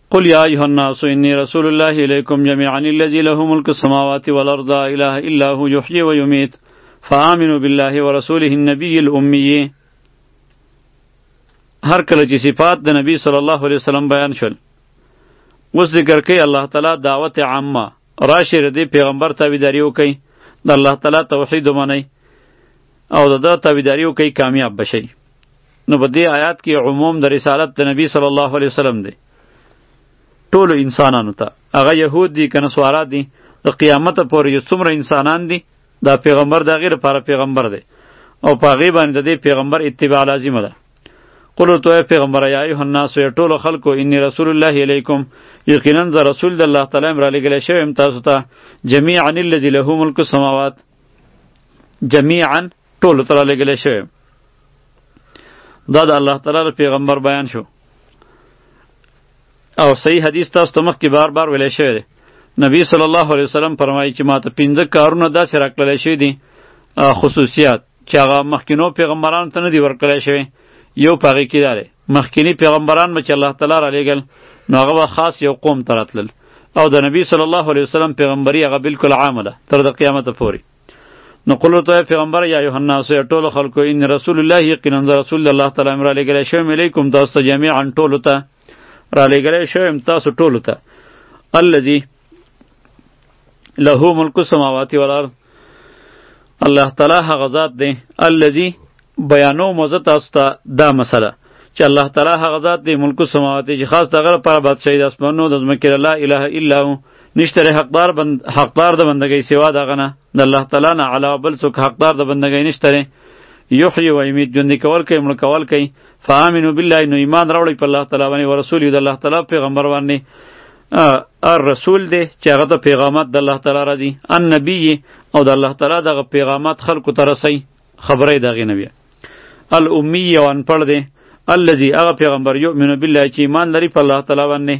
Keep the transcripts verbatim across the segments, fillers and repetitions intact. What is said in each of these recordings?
قل یا ایها الناس انی رسول الله الیکم جميعا الذی له ملک السماوات والارض لا اله الا هو یحیی و یمیت فآمنوا بالله ورسوله النبی الأمی. هر کله چې صفات د نبی صلی الله علیه وسلم بیان شول، اوس ذکر کوي الله تعالی دعوت عامه راشي ردی پیغمبر تابعداري وکړي، د الله تعالی توحید ومنئ او د ده تابعداري وکړئ، کامیاب بشئ. نو په دې آیات کې عموم د رسالت د نبی صلی الله علیه وسلم دی ټولو انسانانو ته، هغه یهود دي که نصارا دي، د قیامته پورې چې څومره انسانان دي دا پیغمبر د هغې لپاره پیغمبر دی او په هغې باندې د دې پیغمبر اتباع لازمه ده. قلو تو ای پیغمبر یا ایها الناس ای ټولو خلکو انی رسول الله الیکم، یقینا زه رسول د الله تعالی یم رالیږلی شوی یم تاسو ته، جمیعا الذی له ملک السماوات، جمیعا ټولو ته رالیږلی شوی یم. دا د الله تعالی پیغمبر بیان شو او صحیح حدیث تاسو ته مخکې بار بار ویلی شوی دی. نبی صلی الله علیه وسلم فرمایي چې ماته پنځه کارونه داسې راکړلی شوي دي، خصوصیات چې هغه مخکینو پیغمبرانو ته نه دي ورکړلی شوی. یو په هغې کې دا دی، مخکینی پیغمبران به چې الله تعالی رالیږل نو هغه به خاص یو قوم ته راتلل او د نبی صلی الله علیه وسلم پیغمبري هغه بالکل عامه ده تر د قیامته پورې. نو قل ورته پیغمبر یا ایها الناس ای ټولو خلکو ان رسول الله، یقینا زه رسول الله تعالی یم رالیږلی شوی یم الیکم تاسو ته، جمیعا ټولو ته رالیږلی شوی یم تاسو ټولو ته، الذي له ملک السماوات والارض، الله تعالی هغه ذات دی، الذي بیانو موزه تاسو ته دا مسله چې الله تعالی هغه ذات دی ملک السماوات چې خاص دغه لپاره بادشاهي د اسمانونو د ځمکې، لا اله الا هو، نشته حقدار بند حقدار د بندګۍ سوا دغه نه، د الله تعالی نه علاوه بل څوک حقدار د بندګۍ نشته. یحیی و یمیت، ژوندي کول کوي، مړه کول کوي. فآمنوا بالله، نو ایمان راوړئ په الله تعالی باندې، ورسول د الله تعالی پیغمبر باندې، الرسول دی چې هغه ته پیغامات د الله تعالی راځي، النبی او د الله تعالی دغه پیغامات خلکو ته رسوي، خبره یې د هغې نه وي. الامی او انپړ دی، الذي هغه پیغمبر یؤمن بالله چې ایمان لري په الله تعالی باندې،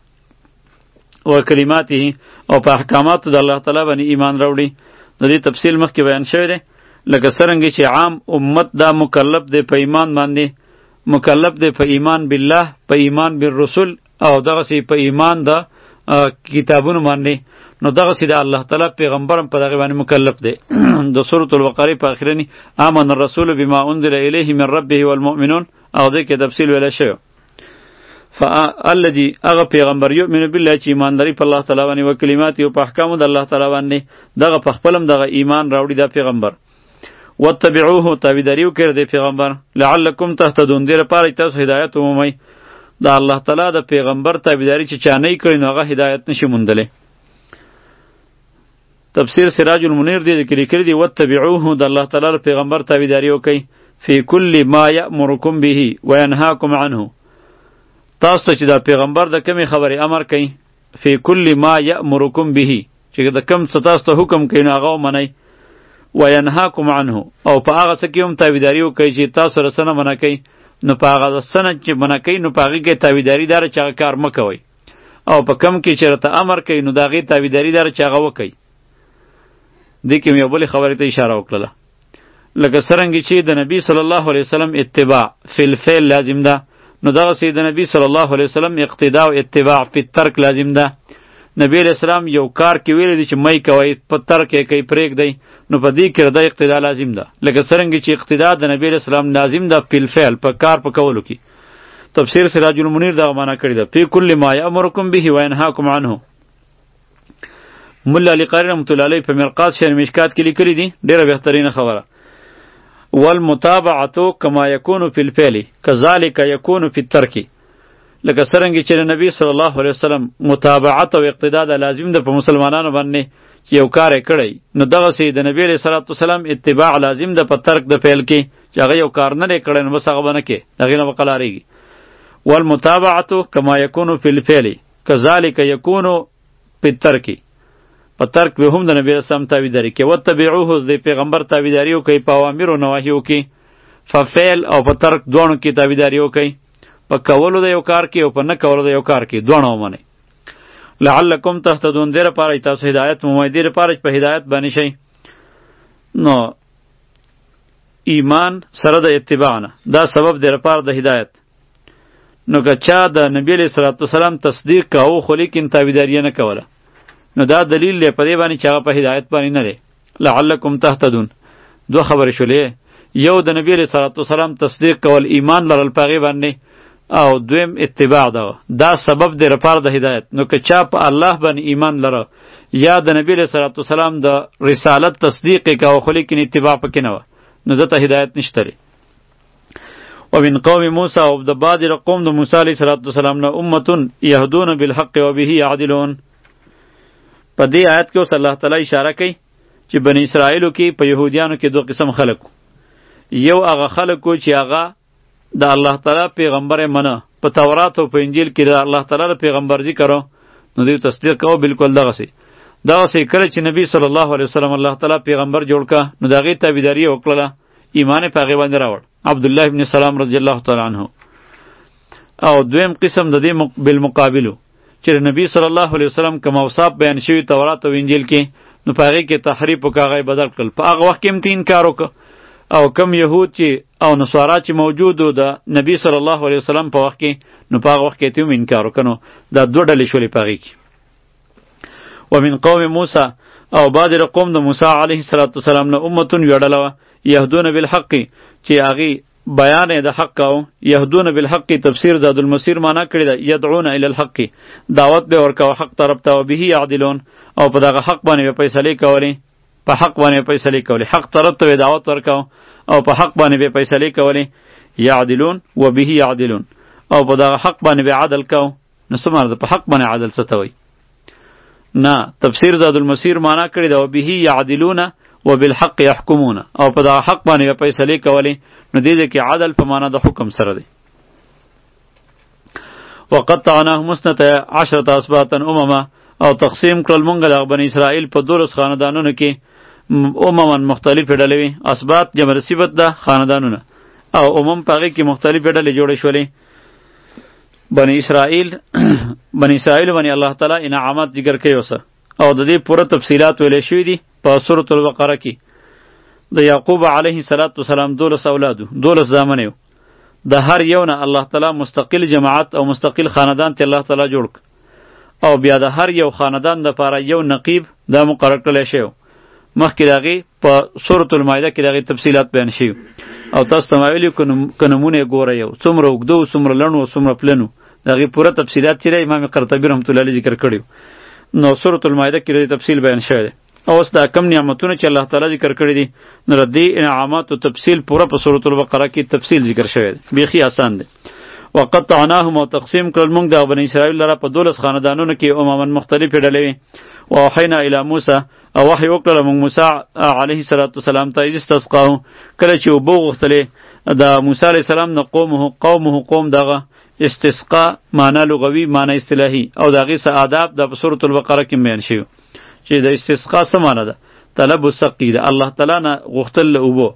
و کلماته او په احکاماتو د الله تعالی باندې ایمان راوړي. د دې تفصیل مخکې بیان شوی دی، لکه څرنګه چې عام امت دا مکلف دی په ایمان باندې، مکلف دی په ایمان بالله، په ایمان بالرسول او دغسې په ایمان د کتابونو باندې، نو دغسې د الله تعالی پیغمبر هم په دغې باندې مکلف دی. د سورة البقرې په اخرني آمن الرسول بما انزل الیه من ربه والمؤمنون او دې کې تفصیل ویلی شوی. فالذي هغه پیغمبر یؤمن بالله چې ایمان لري په الله تعالی باندې، و کلمات او په احکامو د الله تعالی باندې، دغه په خپلم دغه ایمان راوړي دا پیغمبر. واتبعوه، تابعداري وکړئ د پیغمبر، لعلکم تهتدون، دې لپاره تاسو هدایت ومومئ. د الله تعالی د پیغمبر تابعداري چې چا نه کړي نو هغه هدایت نشي موندلی. تفسیر سراج المنیر دی ذکر کړی دی، واتبعوه د الله تعالی پیغمبر تابعداري وکړئ، فی کل ما یأمرکم به وینهاکم عنه، تاسو چې دا پیغمبر د کمی خبرې امر کوي، فی کل ما یأمرکم به، چې د کم څه تاسو ته حکم کوي نو هغه ومنئ، وینهاکم عنه، او په هغه څه کې هم تابعداري وکړئ چې تاسو رسنه منع کوي، نو په هغه څه چې منع کوي نو په هغې کې تابعداري داره چې هغه کار مه کوئ، او په کم کې چې راته امر کوي نو د هغې تابعداري داره چې هغه وکئ. دې کې مې یو بلې خبرې ته اشاره وکړله، لکه څرنګه چې د نبی صلی الله علیه وسلم اتباع فی الفعل لازم ده، نو دغسې د نبی صلی الله علیه وسلم اقتداء او اتباع فی الترک لازم ده. نبی علیہ السلام یو کار کې ویلی دی چې می کوئ، په ترک یې کوئ، پرېږدئ، نو په دې کې د اقتداء لازم ده، لکه څرنګه چې اقتداء د نبی علیہ السلام لازم ده فی الفعل، په کار په کولو کې. تفسیر سراج المنیر دغه معنا کړې ده، فی کل ما یأمرکم به وینهاکم عنه. مولا علی قاری رحمة الله علیه په مرقات شعر مشکات کې لیکلي دي، ډېره بهترینه خبره، والمتابعة کما یکون فی الفعل کذالک یکون فی الترک، لکه څرنګه چې نبی صلی الله علیه وسلم متابعت او اقتداء د لازم ده په مسلمانانو باندې چې یو کار یې کړی، نو دغسې د نبی علیه صلوات وسلام اتباع لازم ده په ترک د فعل کې، چې هغه یو کار نه دی کړی نو بس هغه به نه کې، هغې نه به قلاریږي. والمتابعة کما یکون فی الفعل کذالک یکون فی الترک، په ترک به هم د نبی علیه السلام تابعداري کوي. واتبعوه، د پیغمبر تابعداري وکړئ په اوامرو نواهیو کې، په فعل او په ترک دواړو کې تابعداري وکړئ، په کولو د یو کار کې او په نه کولو د یو کار کې دواړه ومنئ. لعلکم تهتدون، دې لپاره تاسو هدایت مومئ، دې لپاره چې په هدایت باندې شئ. نو ایمان سره د اتباع نه دا سبب دی لپاره د هدایت. نو که چا د نبی علیه الصلاة والسلام تصدیق کاوه خو لیکن تابعداري نه کوله نو دا دلیل دی په دې باندې چې هغه په هدایت باندې نه دی. لعلکم تهتدون دوه خبرې شولې، یو د نبی علیه الصلاة والسلام تصدیق کول ایمان لرل په هغې باندې، او دویم اتباع ده، دا سبب دی لپاره د هدایت. نو که چا په الله باندې ایمان لره یا د نبی علیه الصلاة والسلام د رسالت تصدیق یې کاوه خو لیکن اتباع پکې نه وه نو دته هدایت نشته دی. ومن قوم موسی او د بعضې د قوم د موسی علیه الصلاة والسلام نه امتون یهدون بالحق وبه یعدلون. په دې آیت کې اوس الله تعالی اشاره کوي چې بنی اسرائیلو کې په یهودیانو کې دوه قسم خلک، یو هغه خلک و چې هغه د الله تعالی پیغمبر منه، په تورات او په انجیل کې د الله تعالی د پیغمبر ذکر نو دوی تصدیق کوو بالکل دغسې دغسې کله چې نبی صلی الله علیه وسلم الله تعالی پیغمبر جوړ که نو د هغې تابعداري یې وکړله، ایمان یې په هغې باندې راوړ، عبدالله ابن سلام رضی الله تعالی عنه. او دویم قسم د دې بالمقابلو چې نبی صلی الله علیه وسلم کوم اوصاف بیان شوي تورات او انجیل کې نو په هغې کې تحریف وکړه، هغه یې بدل کړل، په هغه وخت کې هم انکار وکړه. او کم یهود چې او نصارا چې موجود و د نبی صلی الله علیه وسلم په وخت کې نو په هغه وخت کې ته هم انکار وکړه، نو دا دوه ډلې شولې په هغې کې. ومن قوم موسی او بعضې د قوم د موسی علیه السلام نه امتون یوه ډله وه یهدون بالحق چې هغې بیان د حق کاو. یهدون بالحق تفسیر زاد المسیر معنا کړی ده یدعون الی الحق، دعوت به ورکاو حق طرف ته، او به یعدلون او په دغه حق باندې فیصلې کولې، په حق باندې فیصلې کولې، حق طرف ته دعوت ورکاو او په حق باندې به فیصلې کولې. یعدلون و به یعدلون او په دغه حق باندې به عدل کاو. نو څه معنی ده په حق باندې عدل څه ته وایي؟ نه، تفسیر زاد المسیر معنا کړی ده و به یعدلون و بالحق یحکمون او په دغه حق باندې به فیصلې کولې. نو دې کې عدل په معنا د حکم سره دی. وقطعناهم اثنتا عشرة اسباطا امما او تقسیم کړل مونږ د بنی اسرائیل په دولس خاندانونو کې امما مختلفې ډلې وي. اسباط جمع صفت ده خاندانونه، او امم په هغې کې مختلفې ډلې جوړې شولې. بنی اسرائیل بنی اسرائیل باندې الله تعالی انعامات ذکر کوي اوسه، او د دې پوره تفصیلات ویلې شوي دي په سورة البقره کې. د یعقوب علیه السلام دولس اولادو، دولس زامن یو، د هر یو نه الله تعالی مستقل جماعت او مستقل خاندان ته الله تعالی جوړ او بیا د هر یو خاندان دپاره یو نقیب دا مقرر کړی شوی. مخکې د هغې په سورة المائده کې د هغې تفصیلات بیان شوي، او تاسو ته ما ویلي که نمونه یې ګوره یو څومره اوږده و، څومره لڼ و، څومره پلن و، د هغې پوره تفصیلات چې دی امام قرطبي رحمت الله علیه ذکر کړي. نو سورة المائده کې د تفصیل بیان شوی دی. او اوس دا کم نعمتونه چې الله تعالی ذکر کړي دي نو د دې انعاماتو تفصیل پوره په سورة البقره کې تفصیل ذکر شوی دی، بیخي آسان دی. وقطعناهم او تقسیم کړل موږ د بنی اسرائیل لره په دولس خاندانونو کې امما مختلفې ډلې وي. واوحینا الی موسی او وحی وکړله موږ موسی علیه السلام ته اذ استسقاه کله چې اوبه غوښتلې د موسی علیه السلام نه قومه قومه قوم دغه استسقا معنا لغوي معنا اصطلاحي او د هغې څه آداب د په سورة البقره کې بیان شوي چې د استسقا څه معنا ده؟ طلب السقي ده، الله تعالی نه غوښتل له اوبو.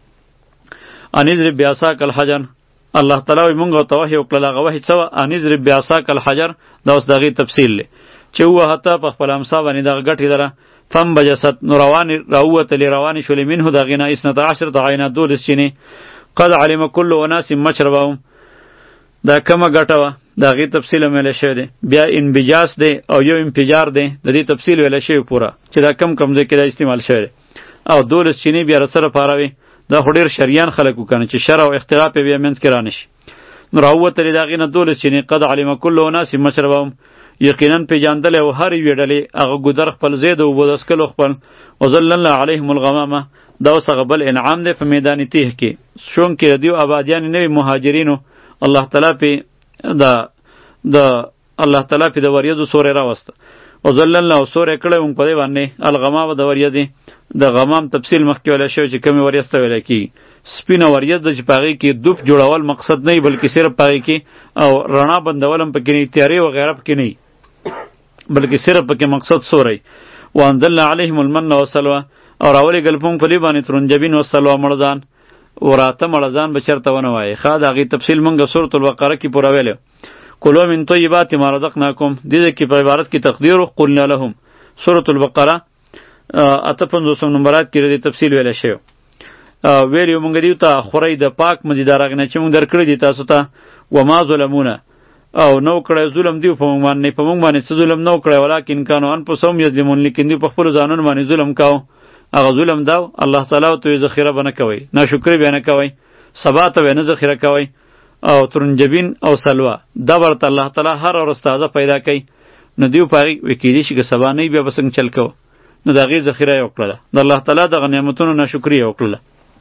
ان اضرب بعصاک الحجر، الله تعالی وایي مونږ ورته وحی وکړل، هغه وحی څه وه؟ ان اضرب بعصاک الحجر، دا اوس د هغې تفصیل دی چې ووهه ته په خپله امسا باندې دغه ګټې لره فانبجست، نو روانې راووتلې روانې شولې منه د هغې نه اثنتا عشرة عینا دولس چینې. قد علم کل اناس مشربهم، دا کمه ګټه وه د هغې تفصیل هم ویلی شوی دی. بیا انبجاس دی او یو انفجار دی، د دې تفصیل ویلی شوی پوره چې دا کم کم ځای کې دا استعمال شوی دی. او دولس چینې بیا رسره پاروي، دا خو ډېر شریان خلک وکنه چې شر او اختلاف یې بیا منځ کې را نشي. نو راووتلې د هغې نه دولس چینې. قد علم کل اناس مشربهم، یقینا پیژندلی و هر یوې ډلې هغه ګودر خپل ځای د اوبو د څکلو خپل. وظللنا علیهم الغمامه، دا اوس هغه بل انعام دی په میدان تیه کې. شونګ کې د دیو آبادیانې نوي مهاجرینو الله تعالی پې د د الله تعالی پې د وریځو سوری راوسته. وظللنا او سوری کړی موږ په دې باندې الغمامه د وریځې. د غمام تفصیل مخکې ویلی شوی چې کومې وریځ ته ویلی کېږي. سپینه وریځ ده چې په هغې کې دوف جوړول مقصد نه وي، بلکې صرف په هغې کې او رڼا بندول هم پکې نه وي، تیارې وغیره پکې نه وي، بلکې صرف پکې مقصد سوری. وانزلنا علیهم المن والسلوه، او راولېږل په موږ په دې باندې ترنجبین والسلوه مړزان، وراته مړزان به چېرته ونه وایي. ښه د هغې تفصیل موږ سورة البقره کې پوره ویلی. کلوا من طیبات ما رزقناکم، دې ځای کې په عبارت کې تقدیر قلنا لهم. سورة البقره اته پنځوسم نمبرات کې دې تفصیل ویلی شوی. ویلیو مونږ دیو ته خورئ د پاک مزیدار هغې نه چې مونږ درکړی دي تاسو ته. وما ظلمونه، او نو کړی ظلم دیو په موږ باندې په موږ باندې څه ظلم نو کړی ولکن کانوا انفسهم یظلمون لیکن دوی په خپلو ځانونو باندې ظلم کاو هغه ظلم داو الله تعالی ته ذخیره به نه کوئ ناشکري به نه کوئ سبا ته به نه ذخیره کوئ او ترنجبین او سلوا دا ورته الله تعالی هر ورځ تازه پیدا کوي نو دیو په هغې وی کیدای شي که سبا نه وي بیا به څنګه چل کوو نو د هغې ذخیره یې وکړله د الله تعالی دغه نعمتونو ناشکري یې وکړله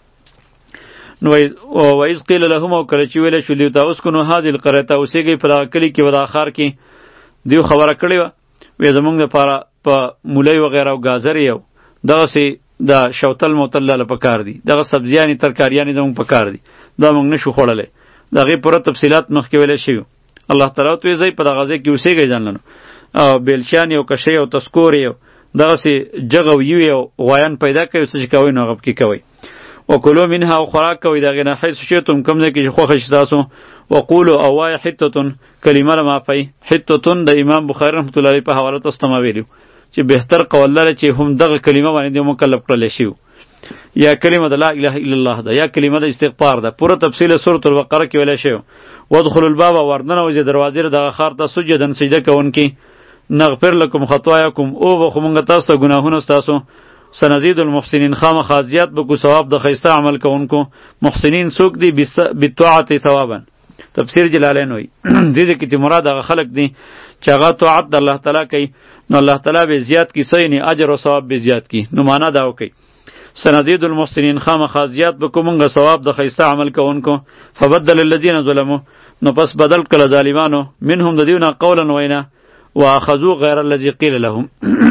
نو وایز قیل لهم او کله چې ویلی شو دیو ته اسکنو هذه القریة اوسېږئ په دغه کلي کې و دغه ښار کې دیو خبره کړې وه وی زمونږ دپاره په مولی وغیره او ګازرې او دغسې د شوتل موتل لاله پکار دي دغه سبزیانې ترکاریانې زموږ پکار دي دا موږ نشو خوړلی د هغې پوره تفصیلات مخکې ویلی شوي الله تعالی ورته وایي ځئ په دغه ځای کې اوسېږئ ځانله او بیلچانې او کشۍ او تسکورې او دغسې جغ او یوې او غوایان پیدا کوي څه چې کوئ نو هغه پکې کوئ وکلو منها او خوراک کوئ د هغې نه حیث شئتم کوم ځای کې چې خوښه شي تاسو وقولو او وایه حتتون کلمه له معافی حتتون د امام بخاري رحمت الله علیه په حواله تاسو ته ما ویلي چې بهتر قول لره چې هم دغه کلمه باندې مکلف کړلی شي یا کلمه د لا اله الا الله ده یا کلمه د استغفار ده پوره تفصیل سورة البقره کې ویلی شوی وادخلوا الباب وردنوځئ دروازې د دغه ښار ته سجدن سجده کوونکي نغفر لکم خطایاکم او بخو مونږ تاسو ته ګناهونه ستاسو سنزید المحسنین خامخا زیات بکو ثواب د ښایسته عمل کوونکو محسنین څوک دي بالطاعت ثوابا تفسیر جلالین وایي دې کې چې مراد هغه خلق دي چې هغه طاعت د الله تعالی کوي نو الله تعالی به زیات کی صحیح نه اجر او ثواب به زیات کی نو معنا دا وکي سنزید المحسنین خامخا زیات بکو مونږ ثواب د ښایسته عمل کوونکو فبدل الذين ظلموا نو پس بدل کړه ظالمانو منهم د دیونه قولا وینا واخذوا غیر الذي قیل لهم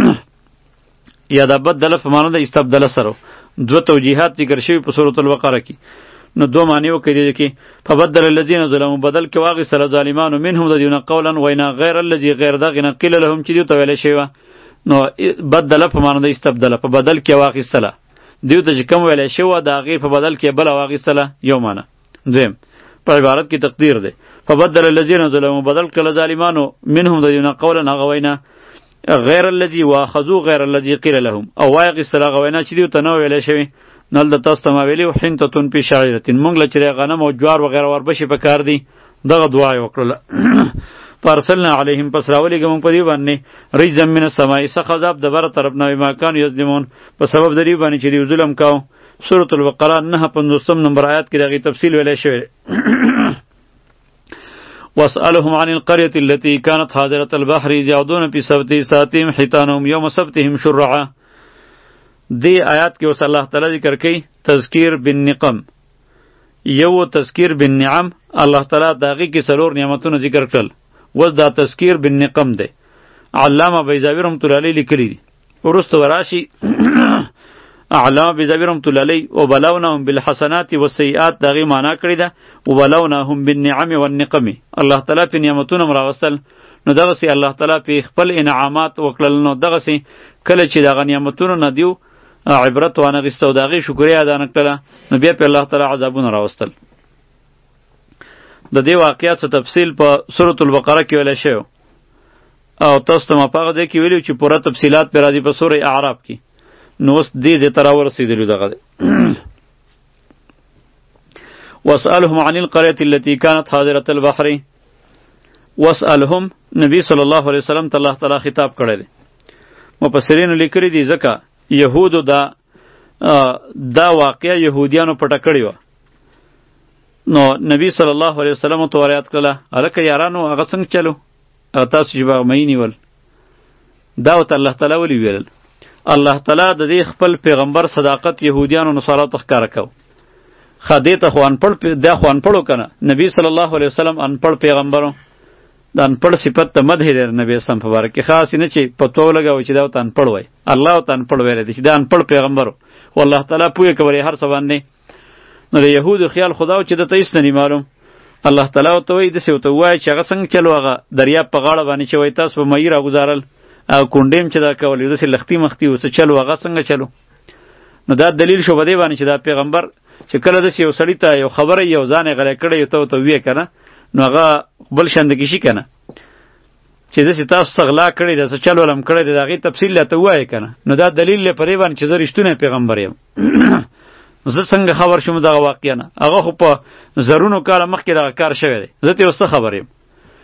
یا دا بدل په معنا د استبدل سره دو توجیهات ذکر شوي په سورة البقره کې نو دو معنی وکړي کې فبدل الذين ظلموا بدل کې واغې سره ظالمانو منهم د دیونه قولا وینا غیر الذي غیر دغه نه قیل لهم چې دیو ته ویل شوی نو بدل په معنا د استبدل په بدل کې واغېستله دیو ته چې کوم ویل شوی د هغې په بدل کې بله واغېستله یو معنا دویم په عبارت کې تقدیر دی فبدل الذين ظلموا بدل کله ظالمانو منهم د دیونه قولا هغه وینا غیر الذي واخذوا غیر الذي قیل لهم او واغېستله هغه وینا چې دیو ته نه ویلی شوی نل د تاسو ته ما ویلي حنتتون فی شعیرتین موږ له چې غنم او جوار وغیره وربشې په کار دي دغه دعا یې وکړله فارسلنا علیهم پس راولېږه موږ په دې باندې رجزا من السماء سخت عذاب د بره طرف نه بما کانوا یظلمون په سبب د دې باندې چې دوی ظلم کاو سورة البقره نهه پنځوسم نمبر آیات کې د هغې تفصیل ویلی شوی واسألهم عن القرية التي كانت حاضرة البحر إذ يعدون في سبت ساتهم حيتانهم يوم سبتهم شرعا دی آیات کې اوس الله تعالی ذکر کوي تذکیر بالنقم یو تذکیر بالنعم الله تعالی د هغې کې څلور نعمتونه ذکر کړل اوس دا تذکیر بالنقم دی علامه بیضاوي رحمت الله علیه لیکلی دي وروسته به راشي علامه بیضاوي رحمت الله علیه وبلوناهم بالحسنات والسیئات د هغې معنا کړې ده وبلوناهم بالنعم والنقم الله تعالی پې نعمتونه م راوستل نو دغسې الله تعالی پې خپل انعامات وکړل نو دغسې کله چې دغه نعمتونو نه دیو عبرت وانغېسته او د هغې شکریا ادا نه کړله نو بیا پې الله تعالی عذابونه راوستل د دې واقعیت څه تفصیل په سورة البقره کې ویلی شوی او تاسو ته ما په هغه ځای کې ویلي چې پوره تفصیلات پې راځي په سورې اعراف کې نو اوس دې ځای ته راورسېدلي دغه دی واسألهم عن القرية التي كانت حاضرة البحر واسألهم نبی صلی الله علیه وسلم ته الله تعالی خطاب کړی دی مفسرینو لیکلي دي ځکه یهودو دا دا واقعه یهودیانو پټه کړې وه نو نبی صلی الله علیه وسلم ته ور یاد کړله هلکه یارانو هغه څنګه چلو هغه تاسو چې به مې نیول دا ورته الله تعالی ولې ویلل الله تعالی د دې خپل پیغمبر صداقت یهودیانو نصارو ته ښکاره کو ښه دې ته خو انپړ دا خو انپړ و که نه نبی صلی الله علیه وسلم انپړ پیغمبر د انپړ صفت ته مدح دی نبی اسلام په باره کې خاص نه چې پتو ولګوي چې دا ورته انپړ وایي الله ورته انپړ ویلی دی چې دا انپړ پیغمبر و الله تعالی پوهې کولی هر څه باندې نو د یهودو خیال خدا و چې دته هېڅ نه دي معلوم الله تعالی ورته وایي داسې ورته ووایه چې هغه څنګه چلو هغه دریاب په غاړه باندې چې وایي تاسو به مهي راګوزارل او کونډې چې دا کولې داسې لختي مختي و څه چلو هغه څنګه چلو نو دا دلیل شو په دې باندې چې دا پیغمبر چې کله داسې یو سړي ته یو خبره یو ځان یې غلی کړی ته ورته وویې که نه نو هغه بل شاندګي شي که نه چې داسې تاسو څه غلا کړی ده څه چل ولم کړی دی د هغې تفصیل راته ووایې که نه نو دا دلیل دی په دې باندې چې زه رښتونی پیغمبر یم زه څنګه خبر شوم دغه واقعه نه هغه خو په زرونو کاله مخکې دغه کار شوی دی زه ترې اوس څه خبر یم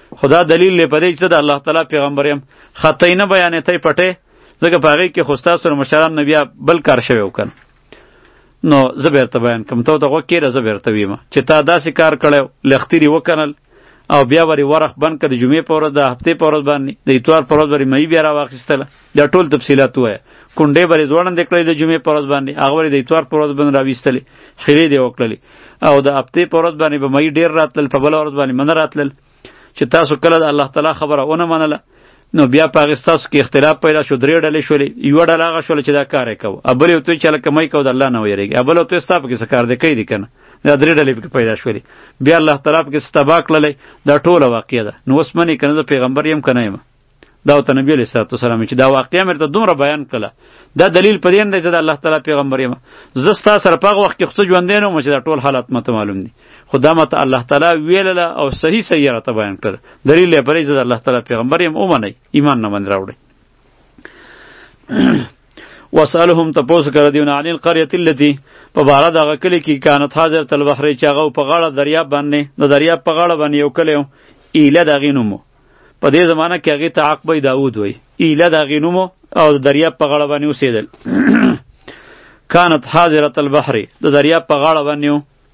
خدا دلیل لې پدې چې د الله تعالی پیغمبر یم خطای نه بیانې ته پټه ځکه پاره کې خوستا سره مشران نبی بل کار شوی وکړ نو زبر ته بیان کوم ته دغه کې زبر ته ویم چې تا داسې کار کړو لختری وکنل او بیا وری ورخ بند کړ د جمعې په ورځ د هفته په ورځ باندې د اتوار په ورځ باندې مې بیا را واخیستله دا ټول تفصيلات وای کونډې بری ځوړن د کړې د جمعې په ورځ باندې هغه وری د اتوار په ورځ باندې را وېستلې خیرې دی وکړلې او د هفته په ورځ باندې به مې ډیر راتل په بل ورځ باندې من راتل چې تاسو کله د الله تعالی خبره ونه منله نو بیا پاکستان کې اختلاف پیدا شو درې ډلې شولې یو ډله هغه شول چې دا کار یې کوو ابل یو ته چې لکه مې کو د الله نه ویریږي ابل ته ستاپ کې څه کار دی کوي کنه دا درې ډلې پیدا شولې بیا الله تعالی کې ستبا کړلې دا ټوله واقعیا ده نو اوس منی کنه پیغمبر یم کنه یم دا ته نبی علیہ الصلوۃ والسلام چې دا واقعیا مرته دومره بیان کړه دا دلیل پدې نه چې الله تعالی پیغمبر یم زستا سره په وخت کې خصو ژوند نه مو چې دا ټول حالات مته معلوم دي خدا مته الله تعالی ویل او صحیح صحیح راته بیان کړ دلیل یې پرې چې الله تعالی پیغمبر یم اومنه ایمان نه باندې راوړي وسالهم تپوس کړه دیونه عن القريه التي په بار دغه کلی کې کانت حاضر تل بحر چې هغه په غاړه دریاب باندې د دریاب په غاړه باندې یو کلی ایله دغې نومو په دې زمانه کې هغې ته عقبه داود وایي ایله د هغې نوم او د دریاب په غاړه باندې اوسېدل کانت حاضرة البحر د دریاب په غاړه باندې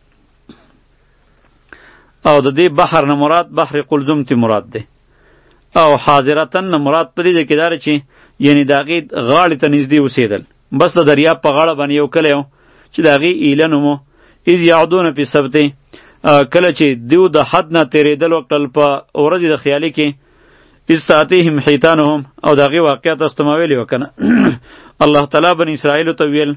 او د دې بحر نه مراد بحر قلزم تی مراد دی او حاضرتن نه مراد په دې کې داره چې یعنی د هغې غاړې ته نږدې اوسېدل بس د دریاب په غاړه باندې یو کلی چې د هغې ایله نوم اذ یعدون فی السبت کله چې دیو د حد نه تېرېدل وکړل په ورځې د خیالي کې استاتیهم حیتانهم او دغه واقعیت استمویلی وکنه الله تعالی بن اسرائیل ته ویل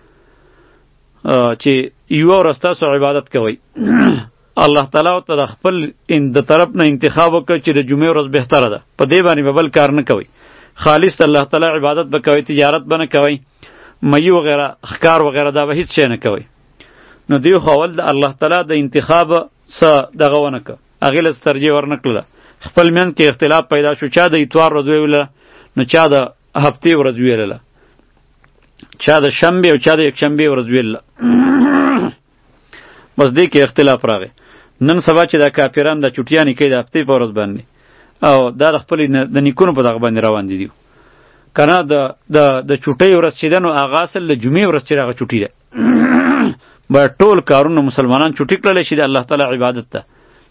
چې یو ورځ تاسو عبادت کوئ الله تعالی ته د خپل ان د طرف نه انتخاب وکړ چې د جمعې ورځ بهتره ده په دې باندې بل کار نه کوئ خالص الله تعالی عبادت به کوئ تجارت به نه کوئ مې وغیرہ ښکار وغیرہ دا به هیڅ شی نه کوئ نو دیو خپل د الله تعالی د انتخاب څخه دغه ونه ک هغه له ترجیح ورنکړه خپل من کې اختلاف پیدا شو چا د اتوار ورځ ویله نو چا د هفته ورځ ویله چا د شنبه او چا د یکشنبه ورځ ویله بس دې کې اختلاف راغی نن سبا چې د کافرانو د چټیانی کې د هفته په ورځ باندې او دا د خپل د نیکونو په دغه باندې روان دي کنه د د د چټي ورځ چې دنو اغاصل د جمعې ورځ چې راغی چټي ده به ټول کارونه مسلمانان چټي کړل شي د الله تعالی عبادت ته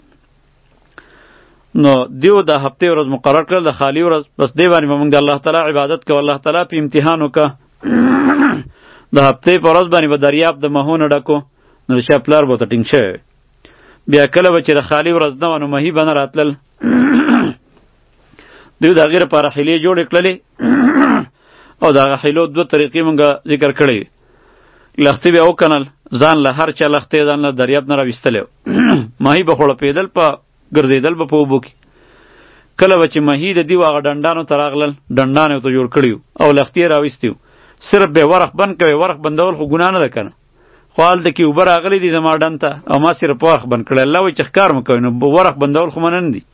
نو دیو د هفته ورځ مقرر کړل د خالی ورځ بس دی باندې موږ د الله تعالی عبادت کوو الله تعالی په امتحان وکړه د هفته په ورځ باندې به دریاب د مهونه ډکو نو شپلار به ټینګ شوی بیا کله به چې د خالی ورځ نه ونه مهی بنه راتلل دیو د هغې لپاره حیلې جوړې کړلې او د هغه حیلو دوه طریقې موږ ذکر کړی لښتې بیا وکنل ځان له هر چا لښتې ځان له دریاب نه راویستلی ماهی به خوړپېدل په ګرځېدل به په اوبو کې کله به چې ماهي د دیو هغه ډنډانو ته راغلل ډنډان یې ورته جوړ کړي او لښتې یې راویستي صرف به ورخ بند کوي ورخ بندول خو ګناه نه ده که نه خو هلته کې اوبه راغلی دي زما ډنډ ته او ما صرف ورخ بند کړی الله وایي چې ښکار مه کوئ نو ورخ بندول خو منه نه دي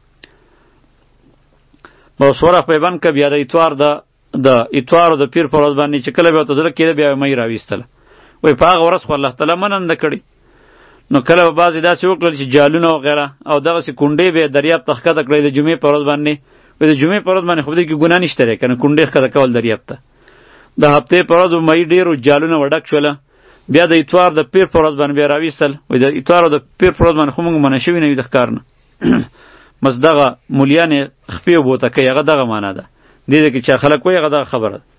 اوس ورخ به یې بند کړه بیا د اتوار د د اتوارو د پیر په ورځ باندې چې کله بیا ورته زړه کېده بیا یې مه یې راویستله وایي په هغه ورځ خو الله تعالی مننده کړې نو کله به بعضې داسې وکړل چې جالونه وغیره او دغسې کونډې به یې دریاب ته ښکته کړی د جمعې په ورځ باندې وایي د جمعې په ورځ باندې خو دې کې ګناه نشته دی که نه کونډې ښکته کول دریاب ته د هفتې په ورځ به مې ډېرو جالونه وډک شوله بیا د اتوار د پیر په ورځ باندې بیا راویستل وایي د اتوار او د پیر په ورځ باندې خو موږ منع شوي نه یو د ښکار نه بس دغه مولیان یې خپې وبوته کوي هغه دغه معنا ده دې ځای کې چې خلک وایي هغه دغه خبره ده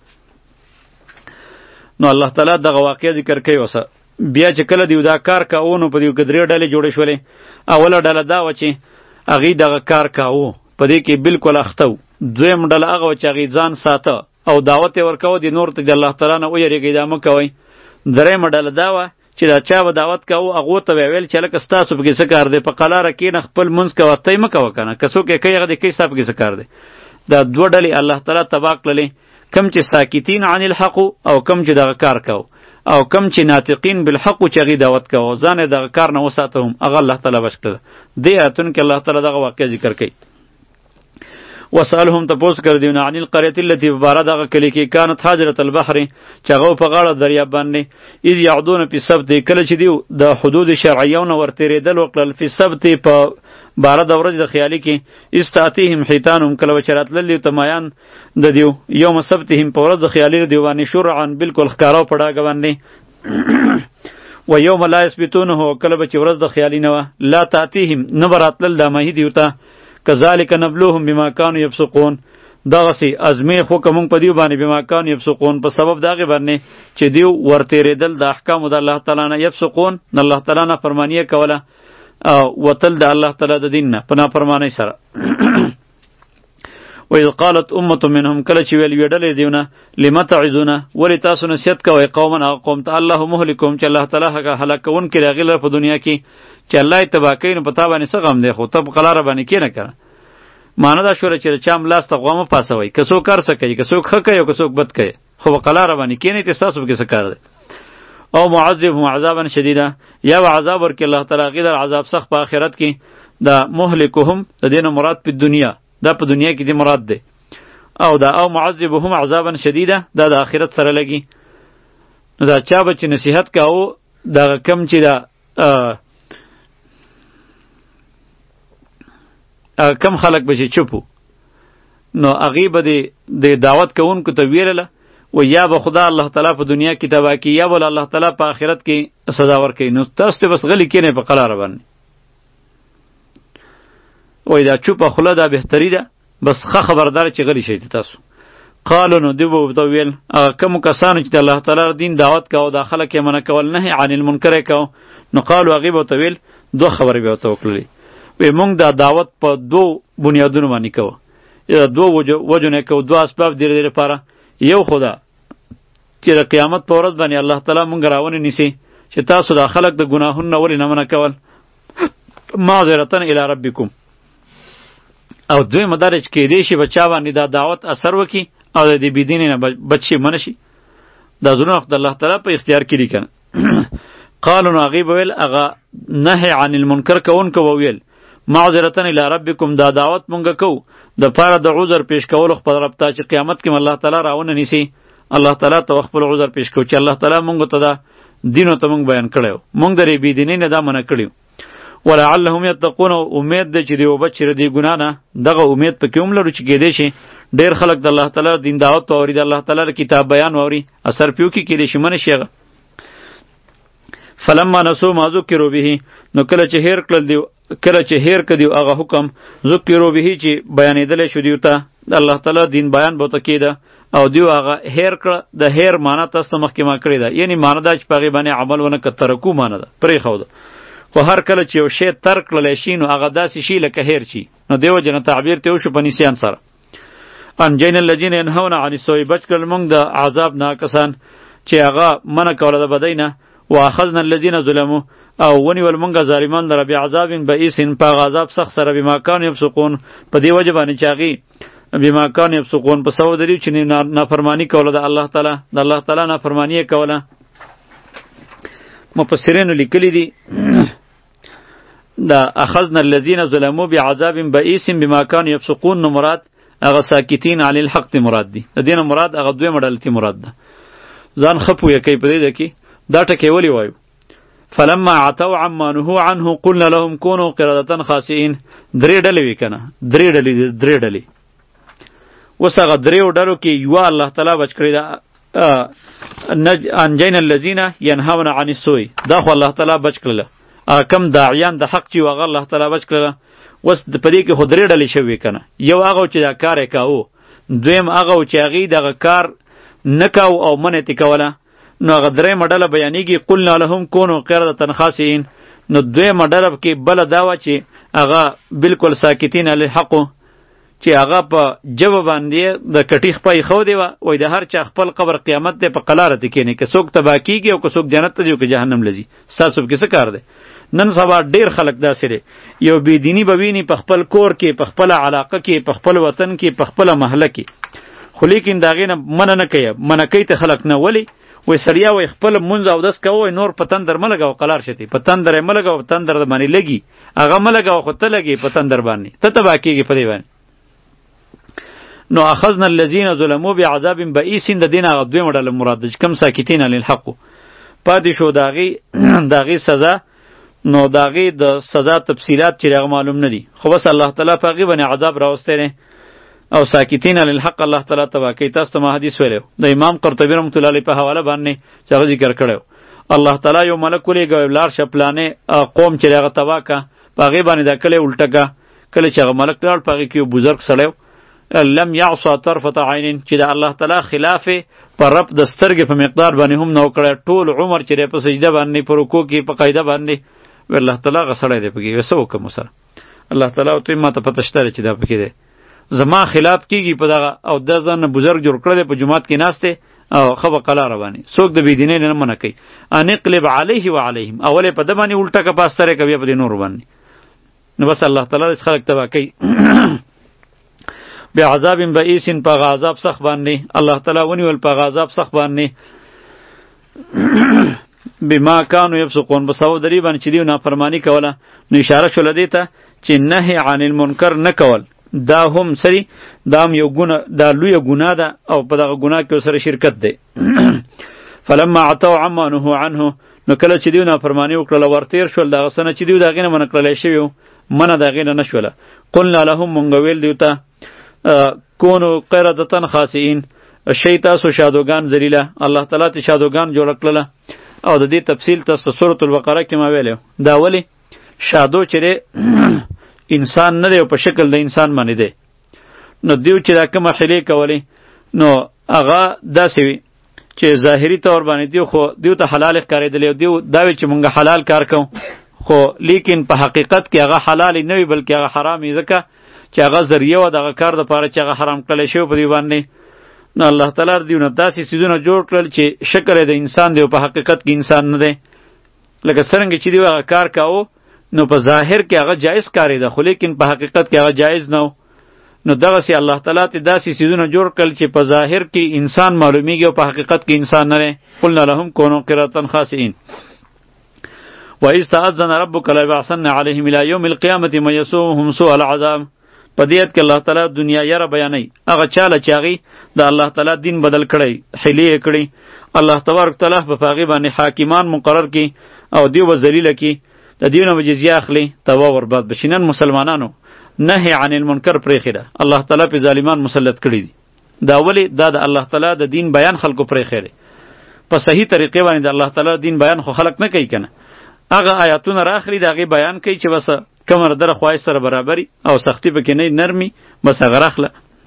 نو الله تعالی دغه واقعه ذکر کوي اوسه بیا چې کله دیو دا کار کاوه نو په دې کې درې ډلې جوړې شولې اوله ډله دا وه چې هغې دغه کار کاوه په دې کې بالکل اخته و دویم ډله هغه وه چې هغې ځان ساته او دعوت یې ورکوه دې نور ته د الله تعالی نه ویرېږئ دا مه کوئ درېیمه ډله دا وه چې دا چا به دعوت کاوه هغو ته به یې ویل چې هلکه ستاسو پکې څه کار دی په قلاره کښېنه خپل لمونځ کوه ته یې مه کوه که نه که څوک یې کوي هغه دې کوي ستا پکې څه کار دی دا دوه ډلې الله تعالی تباه کړلې کم چې ساکتین عن الحق او کم چې دغه کار کوه او کم چې ناطقین بالحق چې هغې دعوت کوه ځان یې دغه کار نه وساته هم هغه الله تعالی بچ کړه دې ایتونو کې الله تعالی دغه واقعه ذکر کوي وسألهم تپوس کړه دیونه عن القرية التي باره دغه کلي کې کانت حاضرة البحر چې هغه په غاړه دریاب باندې اذ یعدون فی السبت کله چې دیو د حدود شرعیو نه ورتېرېدل وکړل فی السبت په باره د ورځ د خیالي کې استاتیهم حیتانهم کله چې راتللی ته مایان د دیو یوم سبتهم په ورځ د خیالي دیو باندې شرعا بالکل ښکارا په ډاګه باندې و یوم لا یثبتونه کله به چې ورځ د خیالي نه وه لا تاتیهم نه به راتلل دا ماهي دیو ته کذالک نبلوهم بما کانوا یفسقون دغسی ازمیخ وکمون په دیو باندې بما کانوا یفسقون په سبب دغه باندې چې دیو ورتېرېدل د احکام د الله تعالی نه یفسقون د الله تعالی نه فرمانیه کوله او وتل د الله تعالی د دین نه په نافرمانی سره و اذ قالت امه منهم کله چې ویل ویډلې دیونه لم تعذون ولی تاسو نصیحت کوئ قوما هغه قوم ته الله مهلکهم چې الله تعالی هغه هلاک کوونکی د هغې لپاره په دنیا کې چې الله یې تباه کوي نو په تا باندې څه غم دی خو ته په قلاره باندې کښېنه که نه معنی دا شوله چې د چا ملاس ته غوا مه پاسوئ که څوک هر څه کوي که څوک ښه کوي او که څوک بد کوي خو په قلاره باندې کښېنئ چې ستاسو پکې څه کار دی او معذبهم عذابا شدیدا یا به عذاب ورکړي الله تعالی هغې د عذاب سخت په آخرت کې دا مهلکهم د دې نه مراد په دنیا دا په دنیا کې دی مراد دی او دا او معذبهم عذابا شدیدا دا د آخرت سره لګي نو دا چا به چې نصیحت کاوه دغه کم چې دا کم خلق به چې چوپو نو هغې به د دعوت کوونکو ته ویرله و یا به خدا الله تعالی په دنیا کې تباه کړي یا به الله تعالی په آخرت کې سزا ورکوي نو تاسو ته بس غلي کښېنئ په قلاره باندې وایي دا چوپه خوله دا بهتري ده بس ښه خبردار چې غلی شئ تاسو قالو نو دوی به ورته ویل هغه کومو کسانو چې د الله تعالی دین دعوت کوه دا خلک یې منع کول نهی عن المنکر یې کوه نو قالو هغې به ورته ویل دوه خبرې به ورته وکړلې وی مونږ دا دعوت په دوو بنیادونو باندې کوو یا دوه وجو نه کوو دوه اسباب دیر دیر لپاره یو خو دا چې د قیامت په ورځ باندې الله تعالی مونږ راونه نیسي چې تاسو دا خلک د ګناهونو نه ولې نه منع کول معذرة الی ربکم او دوی مدارج کې دی شي بچا باندې دا دعوت اثر وکي او د دې بيدینې نه بچي منشي دا زونه وخت الله تعالی په اختیار کې لري کنه قالوا غیب ویل اغه نهی عن المنکر کون کو ویل معذرة الی ربکم دا دعوت مونږ کو د پاره د عذر پیش کول خپل رب ته چې قیامت کې الله تعالی راونه نیسي الله تعالی ته خپل عذر پیش کو چې الله تعالی مونږ ته دا دینو ته مونږ بیان کړو مونږ درې بيدینې نه دا منع کړیو ولعلهم یتقون امید ده چې دی وبچ دی ګنا نه دغه امید په کوم لرو چې کېدې شي ډیر خلک د الله تعالی دین دعوت اوري د الله تعالی کتاب بیان اوري اثر پیو کې کېدې شي من شيغه فلما نسو ما ذکروا به نو کله چې هیر کړل دی کله چې هیر کړي هغه حکم ذکروا به چې بیانېدل شو دیو ته د الله تعالی دین بیان بوته کېده او دیو هغه هیر کړ د هیر معنی تاسو مخکې ما کړی ده یعنی معنی دا چې پغې باندې عمل ونه کترکو معنی ده پرې خو ده خو هر کله چې یو شی ترک کړلی شي نو هغه داسې شي لکه هیر شي نو دیو جن تعبیر ته وشو په نسیان سره انجین الذین ینهون عن السوء بچ کړل موږ د عذاب نه کسان چې هغه منع کوله د بدۍ نه واخذنا الذین ظلموا او ونیول موږ ظالمان لره بعذاب بئیس په عذاب سخت سره بما کانوا یفسقون په دې وجه باندې چې هغې بما کانوا یفسقون په سبب د دې چې نافرماني کوله د الله تعالی د الله تعالی نافرماني یې کوله مفسرینو لیکلي دي دا اخذنا الذين ظلموا بعذاب بئیس بما كانوا يفسقون نو مراد هغه ساکتین علی الحق تی مراد دی د دې مراد هغه دوی مډل تی مراد ده ځان خپو یې کوي په دې کې دا ټکی ولی وایو فلما عتوا عما نهوا عنه قلنا لهم كونوا قردة خاسئين درې ډلې وی کنه درې ډلې درې ډلې وس هغه درې ډلو کې یو الله تعالی بچ کړی دا انجین الذين ينهون عن السوء دا خو الله تعالی بچ کړل کم داعیان د حق چې هغه الله تعالی بچ کړل وس د پدې کې خو درې ډلې شوی کنه یو هغه چې دا کار یې کاوه دویم هغه چې هغې دغه کار نه کاو او منع یې کوله نو هغه درېیمه ډله بیانېږي قلنا لهم کونوا قردة خاسئین نو دویمه ډله کې بله دا وه چې هغه بالکل ساکتین علی الحق چې هغه په ژبه باندې د کټي خپه ایښودې وه وایي د هر چا خپل قبر قیامت دی په قلاره ته کښېني که څوک تباه کېږي او که څوک جنت ته ځي او که جهنم له ځي ستاسو پکې څه کار دی نن سبا ډیر خلک داسې دی یو بېدیني به ویني په خپل کور کې په خپله علاقه کې په خپل وطن کې په خپله محله کې خو لیکن د هغې نه منع نه کوي منع کوي ته خلک نه ولې وای سړیا وای خپل مونځ اودس کوه نور په تندر مه لګوه قلار شتې په تندر یې مه لګوه په تندر باندې لګي هغه مه لګوه خو ته لګې په تندر باندې ته تباه کېږي په دې باندې نو اخذنا الذین ظلموا بعذاب بئیس د دې نه هغه دویمه ډله مراد ده چې کوم ساکتین علی الحق پاتې شو د هغې د هغې سزا نو د هغې د سزا تفصیلات چې هغه معلوم نه دي، خو بس الله تعالی په هغې باندې عذاب راوستی دی او ساکتین علی الحق الله تعالی تبا کوي. تاسو ته ما حدیث ویلی د امام قرطبي رحمت الله علیه په حواله باندې چې هغه ذکر کړی الله تعالی یو ملک ولېږه لاړ شه پلانې قوم چې هغه تباه که، په هغې باندې دا کلی الټه که. کله چې هغه ملک لاړ په هغې کې یو بزرګ سړی لم یعصا طرفة عین چې د الله تعالی خلاف په رب د سترګې په مقدار باندې هم نه وکړی، ټول عمر چې دی په سجده باندې په رکوع کې په قاعده باندې الله تعالی هغه سړی دی پکې څه وکړم سره الله تعالی ورته ما ته پته شته چې دا پکې دی زما خلاف کیږي په دغه او د ځان بزرګ جوړ کړی دی په جماعت کې ناست دی او ښه به قلاره باندې څوک د بېدینۍ نه منع کوي. ان اقلب علیه وعلیهم اول یې په ده باندې الټه که په استری که بیا په دې نورو باندې نو بس الله تعالی خلک تباه کوي بعذاب بئیس په هغه عذاب سخت باندې الله تعالی ونیول په هغه عذاب سخت باندې بما کانوا یفسقون په سبب د دې باندې چې دوی نافرماني کوله. نو اشاره شوله دې ته چې نهی عن المنکر نه کول دا هم سری دا هم یو ګناه دا لویه ګناه ده او په دغه ګناه کې سره شرکت دی. فلما عتوا عما نهوا عنه نو کله چې دوی نافرماني وکړله ورتېر شول د هغه څه نه چې دوی د هغې نه منع کړلی شوي وو منع د هغې نه نه شوله. قلنا لهم مونږ ویل دوی ته کونو قردتن خاسئین شی تاسو شادوګان ذلیله الله تعالی ته شادوګان جوړه کړله او د دې تفصیل تاسو سورة البقره کې ما ویلی دا ولې شادو چې دی انسان نه دی او په شکل د انسان باندې دی نو دیو چې دا کومه حیلې کولې نو هغه داسې وي چې ظاهري طور باندې دیو خو دیو ته حلال ښکارېدلی او دیو دا وی چې مونږ حلال کار کوو خو لیکن په حقیقت کې هغه حلال نه وي بلکې هغه حرام وي ځکه چې هغه ذریعه وه دغه کار دپاره چې هغه حرام کړلی شوی په دوی باندې. نو الله تعالی دیو نه داسې څیزونه جوړ کړل چې شکل یې د انسان دی او په حقیقت کې انسان نه دی لکه څرنګه چې دیو هغه کار کاوه نو په ظاهر کې هغه جایز کارېده خو لیکن په حقیقت کې هغه جایز نه و. نو دغسې الله تعالی ته داسې څیزونه جوړ کړل چې په ظاهر کې انسان معلومیږي او په حقیقت کې انسان نه دی. قلنا لهم کونوا قردة خاسئین وإذ تأذن ربک ليبعثن علیهم إلی یوم القیامة من یسومهم سوء العذاب. په دې آیت کې الله تعالی دنیا یره بیانوي هغه چاله چې هغې د الله تعالی دین بدل کړی حیلې یې کړي الله تبارک تعالی به په هغې باندې حاکمان مقرر کړي او دیو به ذلیله کړي د دیو نه به جزیه اخلي تباه برباد بشي. نن مسلمانانو نهی عن المنکر پرېښې ده الله تعالی پې ظالمان مسلط کړي دي دا ولې دا د الله تعالی د دین بیان خلکو پرېښی دی په صحیح طریقې باندې د الله تعالی دین بیان خو خلک نه کوي که نه هغه آیاتونه راخلي د هغې بیان کوي چې بس کمر دره خواهش سره برابري او سختی پکې نه نرمي بس هغه راخله.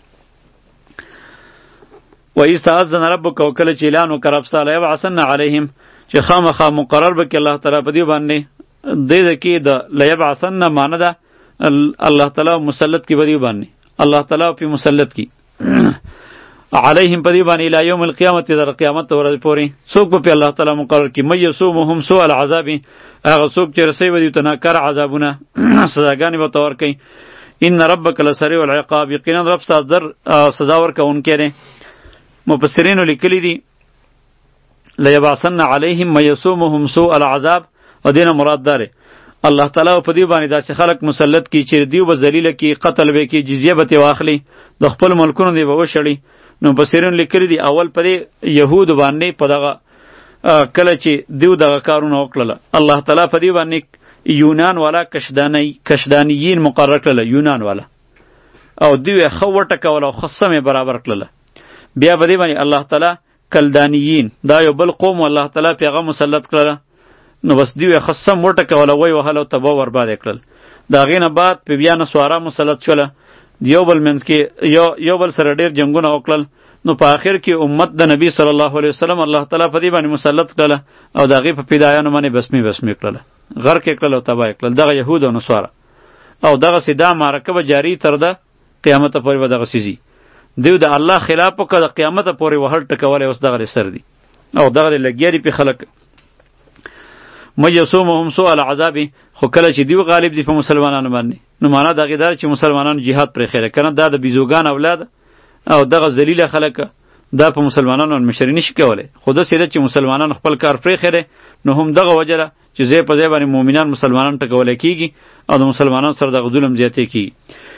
وإذ تأذن ربک او کله چې اعلان وکړ رب ستا لیبعثن علیهم چې خامخا مقرر به کړي الله تعالی په دې باندې دې کې د لیبعثن معنی ده الله تعالی مسلط کی بدی باندې الله تعالی په مسلط کی علیهم په دې باندې الی یوم القیامت در قیامت ورځ پورې څوک په الله تعالی مقرر کی مې یسومهم سوء العذاب هغه څوک چې رسوي ودی ته ناکار عذابونه سزاګانې به تور کوي. ان ربک لسریع العقاب یقینا رب ستا در سزا ورکوونکی دی. مفسرینو لیکلی دي لیبعثن علیهم من یسومهم سوء العذاب او دینه مراد داره الله تعالی په دې باندې داسې خلک مسلط کی چې دیو به ذلیله کی قتل به کی جزیه به تی واخلي د خپل ملکونو دی به وشړي. نو مفسرین لیکلی دي اول په دې یهود باندې په دغه کله چې دیو دغه کارونه وکړله الله تعالی په دې باندې یونان والا کشدانی کشدانیین مقرر کړله یونان والا او دیو یې ښه وټکول او ښه سمې برابر کړله. بیا په دې باندې الله تعالی کلدانیین دا یو بل قوم الله تعالی په هغه مسلط کړله نو بس دیو یې ښه سم وټکول او وی وهل او تباه و برباد یې کړل. د هغې نه بعد په بیا نسوارا مسلط شوله یو بل منځ کې یو یو بل سره ډېر جنګونه وکړل نو په آخر کې امت د نبی صلی الله علیه وسلم الله تعالی په دې باندې مسلط کړله او د هغې په فدایانو باندې بسمې بسمې کړله غرق یې کړل او تباه یې کړل دغه یهود او نسواره او دغسې دا معرکه به جاري تر ده قیامته پورې به دغسې ځي. دیو د الله خلاف وکړه د قیامته پورې وهل ټکولی اوس دغه سر دي او دغه لګیا دي پې خلک مې یسومهم سوء العذاب خو کله چې دیو غالب دي په مسلمانانو باندې نو معنا د هغې دا چې مسلمانانو جهاد پرېښی که نه دا د بیزوګان اولاد او دغه ذلیله خلک دا په مسلمانانو مشري نشي کولی خو داسې ده چې مسلمانان خپل کار پرېښی دی نو هم دغه وجه ده چې ځای په ځای باندې مؤمنان مسلمانان ټکولی کېږي او د مسلمانانو سره دغه ظلم زیاتی کېږي.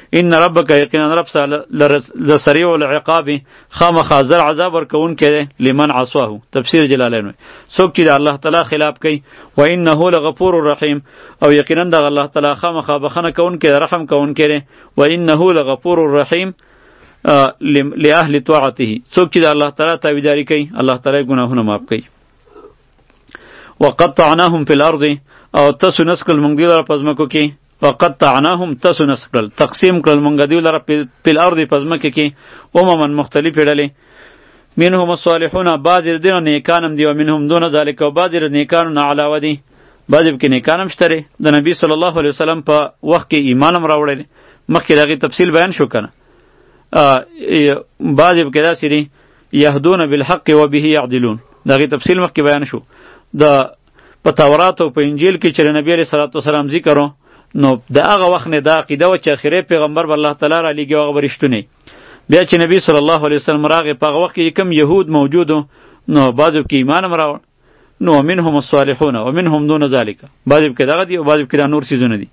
ان ربک یقینا رب لسریع العقاب خامخا زر عذاب ورکون کې لمن عصاه. تفسیر جلالین څوک چې د الله تعالی خلاف کوي و انه لغفور رحیم او یقینا د الله تعالی خامخا بخنه کون کې رحم کون کې و انه لغفور رحیم لاهل طاعته. څوک چې د الله تعالی تابعداري کوي الله تعالی ګناهونه معاف کوي. وقطعناهم فی الارض او تاسو نسکل مونږ دی لره پزمکو کې وقطعناهم تاسو نسکل تقسیم کړل مونږ دی لره په الارض پزمکه کې اممن مختلف ډلې منهم الصالحون بعض دین نیکانم دی او منهم دون ذلک او بعض نیکانو علاوه دی بعض کې نیکانم شته د نبی صلی الله علیه وسلم په وخت کې ایمانم راوړل مخکې دغه تفصیل بیان شو کنه بعض کې دا سری یهدون بالحق وبه یعدلون دغه تفصیل مخکې بیان شو. د په تورات او په انجیل کې چې نبی علیه الصلاۃ والسلام ذکر نو د هغه وخت نه دا عقیده و چې اخیری پیغمبر به الله تعالی را لېږي هغه برشتونه بیا چې نبی صلی الله علیه وسلم راغی په هغه وخت کې کوم یهود موجود نو بعضو کې ایمان هم راوړ نو منهم الصالحون و منهم دون ذلك بعضو کې دغه دي او بعضو کې دا نور سيزونه دي.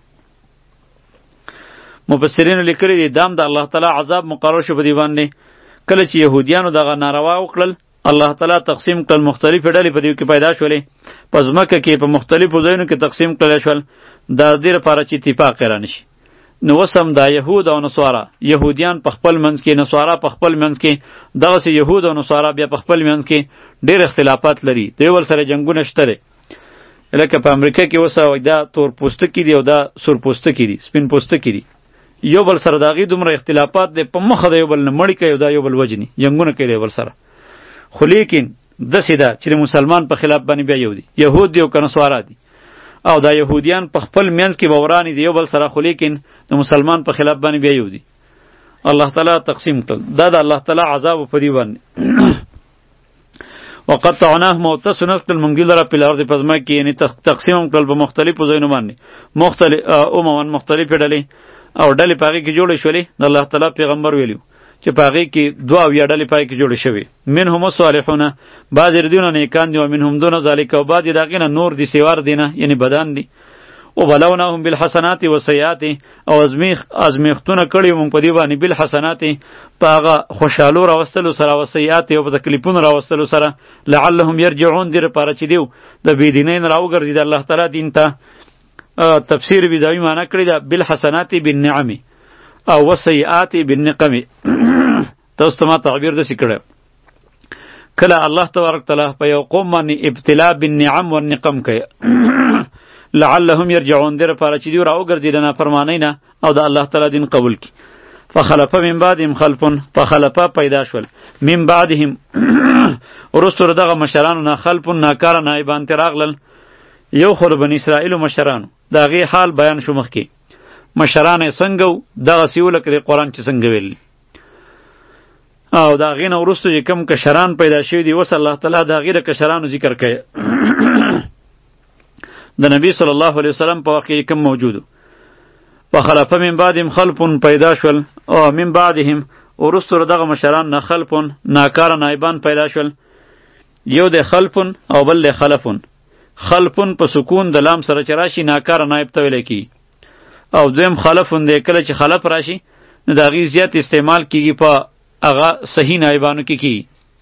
مفسرین لیکلي دي دام د دا الله تعالی عذاب مقرر شو په دی باندې کله چې يهوديانو دغه ناروا وکړل الله تعالی تقسیم کړل مختلف ډلې په دې کې پیدا شولې پس مکه کې په مختلفو ځایونو کې تقسیم کړل شول د دې لپاره چې اتفاق رانه شي. نو وسم دا يهود او نصارا يهوديان په خپل منځ کې نصارا په خپل منځ کې دغه سي يهود او نصارا بیا په خپل منځ کې ډېر اختلافات لري دوی ول سره جنگونه شته لکه په امریکا کې وسه دا تور پوستکی دی او دا سور پوستکی دی سپین پوستکی دی یو بل سره داغي دومره اختلافات دی په مخه دی یو بل نه مړی کوي دا یو بل وجني جنگونه کوي بل سره خو لیکن د سیدا چې مسلمان په خلاف باندې بیا یو دی يهود دی او کنسوارا دی او دا يهوديان په خپل منځ کې باورانی دی یو بل سره خو لیکن د مسلمان په خلاف باندې بیا یو دی الله تعالی تقسیم کړ دا د الله تعالی عذاب په دی باندې وقطعناهم وتصنفت المنجل را په الارض پزما کې یعنی تقسیم کړل په مختلفو ځایونو باندې مختلف امم مختلف ډلې او ډلې پاږي کې جوړې شولې د الله تعالی پیغمبر ویلو چې پاږي کې دوا او یا ډلې پاږي کې جوړې شوې منهم الصالحون بعض ردیونه نیکان دي او منهم دون ذلک او بعض دغه نور دي سیوار دینه یعنی بدن دي او بلوناهم بالحسنات والسیئات او ازمیخ ازمیختونه کړي مونږ په دی باندې بالحسنات پاغه خوشالو راوستلو سره او سیئات او په تکلیفونو راوستلو سره لعلهم يرجعون دیر پاره چې دیو د بيدینین راوګرځي د الله تعالی دین ته تفسیر بیزاوی معنی کړی دا بالحسنات بالنعم او وسیئات بالنقم تاسو ما تعبیر د سکړه کله الله تبارک تعالی په یو قوم باندې ابتلا بالنعم والنقم کوي لعلهم يرجعون در پاره چې دی راوګرځي د نافرمانی نه او د الله تعالی دین قبول کی فخلف من بعدهم خلف فخلف پیدا شول من بعدهم ورستور دغه مشرانو نه خلف ناکار نایبان تراغلل یو خور بنی اسرائیل مشرانو دغه حال بیان شو مخ کی مشران څنګه دغه سیول کړي قران چې څنګه ویل او دا غینه ورستو چې کم کشران پیدا شوی دی وس الله تعالی دا غیره کشرانو ذکر کوي د نبی صلی الله علیه وسلم په واقع کم موجود وخلف من بعدهم خلف پیدا شول او من بعدهم ورستو دغه مشران نه خلف ناکار نایبان پیدا شول یو د خلف او بل د خلفون خلفون په سکون د لام سره چراشی ناکار نایب ته ویل کی او دویم خلفون دی کله چې خلف راشي نو دا غی زیات استعمال کیږي په هغه صحیح نایبانو کې کی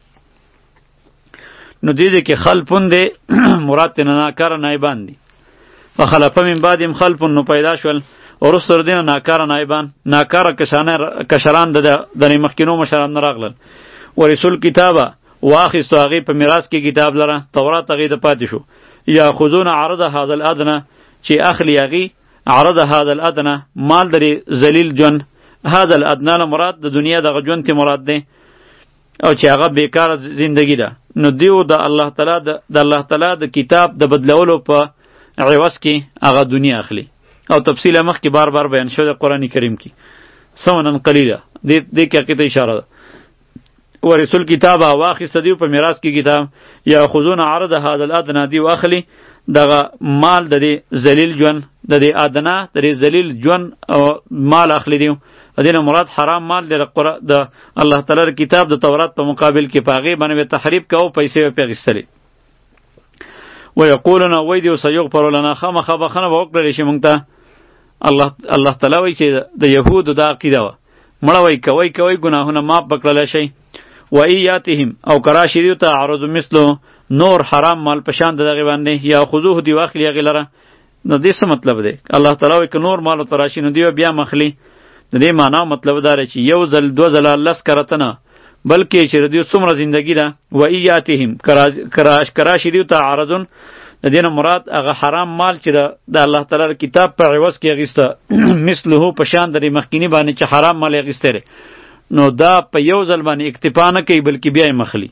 نو دې دې کې خلفون دی مراد نه ناکار نایبان دی فخلف من بعدهم خلف نو پیدا شول ورستور دین ناکار نایبان ناکار کشانه کشران د د مخکینو مشران راغلل ورسول کتابه واخستو هغه په میراث کې کتاب لره تورات هغه د پاتې شو یا خذون عرض هذا الادنى چې اخلی هغه عرض هذا الادنى مال درې ذلیل جن هذا الادنى مراد د دنیا د غجون ته مراد ده او چې هغه بیکار زندگی ده نو دیو د الله تعالی د الله تعالی د کتاب د بدلولو په عوض کې هغه دنیا اخلي او تفصیل مخ کې بار بار بیان شوی د قران کریم کې ثمنن قلیلا دې دې کې حقیقت اشاره ده ورسول کتاب واخی صدیو په میراث کې کتاب یا خذون عرض هذا الادنى دی واخلی دغه مال د دې ذلیل جون د دې ادنا د دې ذلیل جون او مال اخلي دی دینه مراد حرام مال د قرآن د الله تعالی کتاب د تورات په مقابل کې پاغي باندې تحریف کوو پیسې په غسلې ويقولون ويدي سيغفر لنا خما خبخنه وکړل شي مونږ ته الله الله تعالی وایي چې د یهودو دا عقیده وه مړه وایي کوئ کوئ ګناهونه ماف به کړلی شئ و ایاتهم او که راشي دیو ته عرض مثلو نور حرام مال په شان د دغې باندې یا خذوه دی واخلي هغې لره نو دې څه مطلب دی الله تعالی وایي که نور مال ورته راشي نو دی بیا مخلي د دې معنا مطلب دا دی چې یو ځل دوه ځله لس کرته نه بلکې چې د دوی څومره زندگی ده و ایاتهم که راشي دیو ته عرضون د دې نه مراد هغه حرام مال چې د الله تعالی کتاب په عوض کې اخیسته مثله په شان د مخکینی باندې چې حرام مال اخیسته نو دا په یو ځل باندې اکتفا نه کوي بلکې بیا یې مخلي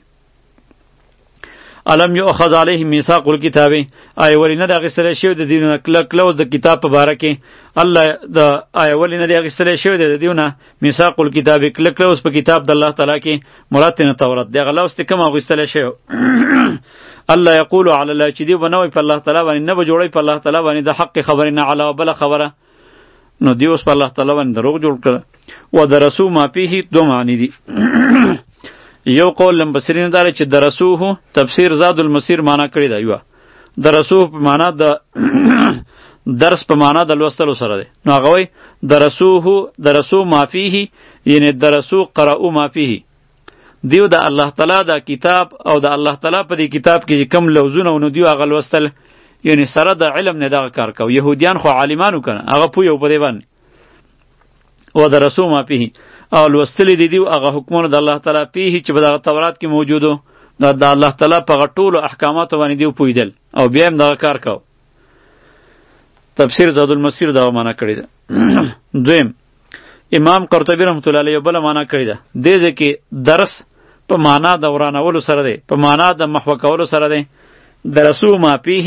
علم یؤخذ علیهم میثاق الکتاب آیا ولې نه د اخیستلی شوی د دوی نه کلک کلوز د کتاب په باره کې الله د آیا ولې نه د اخیستلی شوی د دوی نه میثاق الکتاب کلک کلوز په کتاب د الله تعالی کې مراد ترې نه تورات د هغه لوز ترې کوم اخیستلی شوی الله یقول علی الله چې دی به نه وایي په الله تعالی باندې نه به جوړوي په الله تعالی باندې د حق خبرې نه علاوه بله خبره نو دی اوس په الله تعالی باندې دروغ جوړ کړه و درسو ما فیه دو معنی دي یو قول لمبصرین داره چې درسوه تفسیر زاد المسیر معنا کړی دا یو درسوه په معنا د درس په معنا د لوستلو سره دی نو هغه وایي درسوه درسو ما فیه یعنی درسو قرأو ما فیه دیو د الله تعالی دا کتاب او د الله تعالی په دې کتاب کې کم لوزونه نو دیو هغه لوستل یعنی سره د علم نه دغه کار کو يهوديان خو عالمانو کنه هغه پویو په دی باندې و درسو ما فیه او لوستلی دی دیو هغه حکمونه د الله تعالی پیه چې په دغه تورات کې موجودو د الله تعالی په ټولو احکاماتو باندې دیو پویدل او بیا هم دغه کار کو تفسیر زاد المسیر دا معنا کړی ده دویم امام قرطبی رحمت الله علیه بل معنا کړی ده دې ځکه درس په معنا د ورانولو سره دی په معنا د محو کولو سره دی درسو ما پیه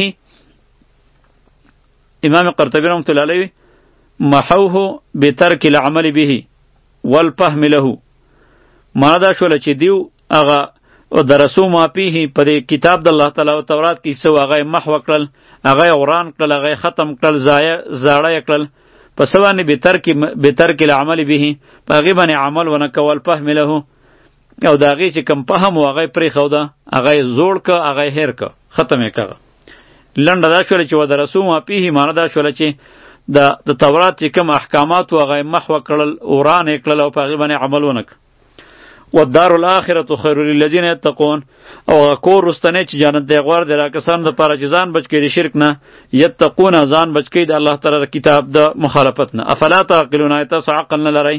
امام قرطبی رحمت الله علیه محوه بترک العمل به والفهم له معنا دا شوله چې دیو هغه درسو ما پیه په دې کتاب د الله تعالی او تورات کې څو هغه محو کړل هغه وران کړل هغه ختم کړل ضایع زاړه کړل پس باندې بترک بترک العمل به هغه باندې عمل ونه کول فهم له او دا هغه چې کم فهم هغه پرې خو دا هغه زوړ ک هغه هیر ک ختم یې کړه لنډه دا شوله چې و درسو ما پیه معنا دا شوله چې د د تورات چې کوم احکامات او هغه محو کړل وران کړل او په هغه باندې عمل ونه والدار الاخره خير للذين يتقون او کور رستنه چې جنت دی غوړ دی را کسان د پاره چې ځان بچ کړي شرک نه یتقون ځان بچ کړي د الله تعالی کتاب د مخالفت نه افلا تعقلون ایت عقل نه لري